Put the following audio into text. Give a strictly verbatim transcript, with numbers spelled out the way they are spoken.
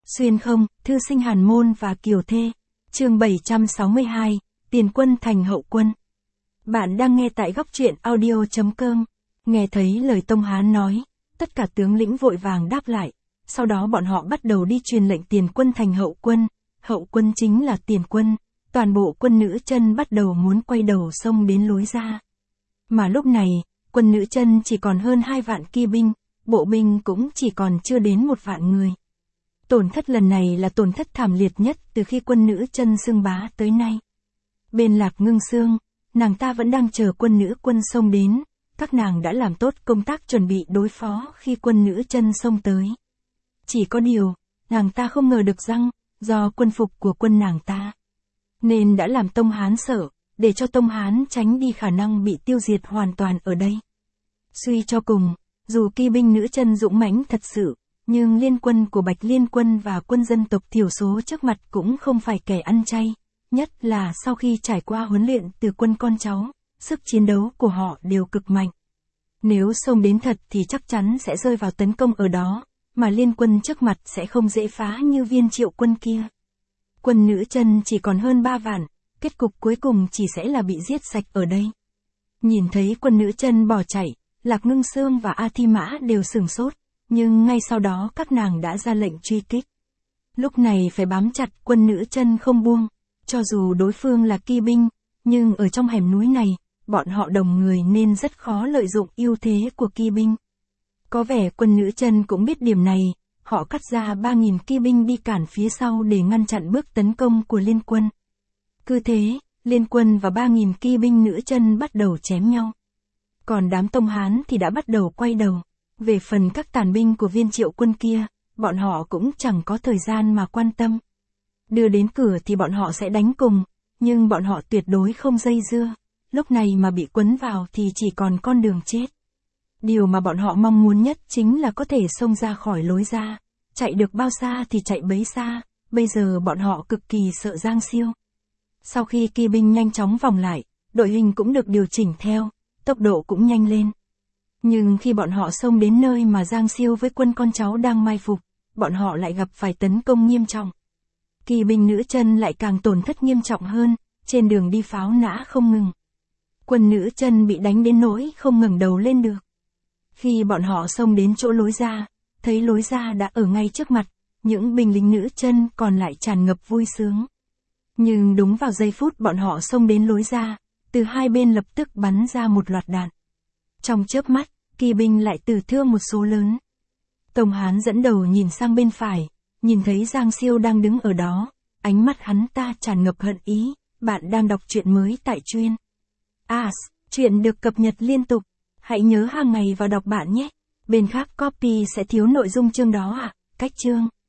Xuyên không, thư sinh Hàn Môn và Kiều Thê. Chương bảy trăm sáu mươi hai, tiền quân thành hậu quân. Bạn đang nghe tại góc truyện audio chấm com. Nghe thấy lời Tông Hán nói, tất cả tướng lĩnh vội vàng đáp lại. Sau đó bọn họ bắt đầu đi truyền lệnh tiền quân thành hậu quân. Hậu quân chính là tiền quân. Toàn bộ quân nữ chân bắt đầu muốn quay đầu sông đến lối ra. Mà lúc này, quân nữ chân chỉ còn hơn hai vạn kỵ binh, bộ binh cũng chỉ còn chưa đến một vạn người. Tổn thất lần này là tổn thất thảm liệt nhất từ khi quân nữ chân xưng bá tới nay. Bên Lạc Ngưng Xương, nàng ta vẫn đang chờ quân nữ quân xông đến, các nàng đã làm tốt công tác chuẩn bị đối phó khi quân nữ chân xông tới. Chỉ có điều, nàng ta không ngờ được rằng, do quân phục của quân nàng ta, nên đã làm Tông Hán sợ, để cho Tông Hán tránh đi khả năng bị tiêu diệt hoàn toàn ở đây. Suy cho cùng, dù kỵ binh nữ chân dũng mãnh thật sự, nhưng liên quân của Bạch Liên quân và quân dân tộc thiểu số trước mặt cũng không phải kẻ ăn chay, nhất là sau khi trải qua huấn luyện từ quân con cháu, sức chiến đấu của họ đều cực mạnh. Nếu xông đến thật thì chắc chắn sẽ rơi vào tấn công ở đó, mà liên quân trước mặt sẽ không dễ phá như Viên Triệu quân kia. Quân nữ chân chỉ còn hơn ba vạn, kết cục cuối cùng chỉ sẽ là bị giết sạch ở đây. Nhìn thấy quân nữ chân bỏ chạy, Lạc Ngưng Xương và A Thi Mã đều sửng sốt, nhưng ngay sau đó các nàng đã ra lệnh truy kích. Lúc này phải bám chặt quân nữ chân không buông, cho dù đối phương là kỵ binh, nhưng ở trong hẻm núi này, bọn họ đồng người nên rất khó lợi dụng ưu thế của kỵ binh. Có vẻ quân nữ chân cũng biết điểm này, họ cắt ra ba nghìn kỵ binh đi cản phía sau để ngăn chặn bước tấn công của liên quân. Cứ thế, liên quân và ba nghìn kỵ binh nữ chân bắt đầu chém nhau. Còn đám Tông Hán thì đã bắt đầu quay đầu. Về phần các tàn binh của Viên Triệu quân kia, bọn họ cũng chẳng có thời gian mà quan tâm. Đưa đến cửa thì bọn họ sẽ đánh cùng, nhưng bọn họ tuyệt đối không dây dưa. Lúc này mà bị quấn vào thì chỉ còn con đường chết. Điều mà bọn họ mong muốn nhất chính là có thể xông ra khỏi lối ra. Chạy được bao xa thì chạy bấy xa, bây giờ bọn họ cực kỳ sợ Giang Siêu. Sau khi kỵ binh nhanh chóng vòng lại, đội hình cũng được điều chỉnh theo, tốc độ cũng nhanh lên. Nhưng khi bọn họ xông đến nơi mà Giang Siêu với quân con cháu đang mai phục, bọn họ lại gặp phải tấn công nghiêm trọng. Kỵ binh nữ chân lại càng tổn thất nghiêm trọng hơn, trên đường đi pháo nã không ngừng. Quân nữ chân bị đánh đến nỗi không ngẩng đầu lên được. Khi bọn họ xông đến chỗ lối ra, thấy lối ra đã ở ngay trước mặt, những binh lính nữ chân còn lại tràn ngập vui sướng. Nhưng đúng vào giây phút bọn họ xông đến lối ra, từ hai bên lập tức bắn ra một loạt đạn. Trong chớp mắt, kỵ binh lại tử thương một số lớn. Tông Hán dẫn đầu nhìn sang bên phải, nhìn thấy Giang Siêu đang đứng ở đó, ánh mắt hắn ta tràn ngập hận ý. Bạn đang đọc truyện mới tại Truyện As, truyện được cập nhật liên tục. Hãy nhớ hàng ngày vào đọc bạn nhé. Bên khác copy sẽ thiếu nội dung chương đó à, cách chương.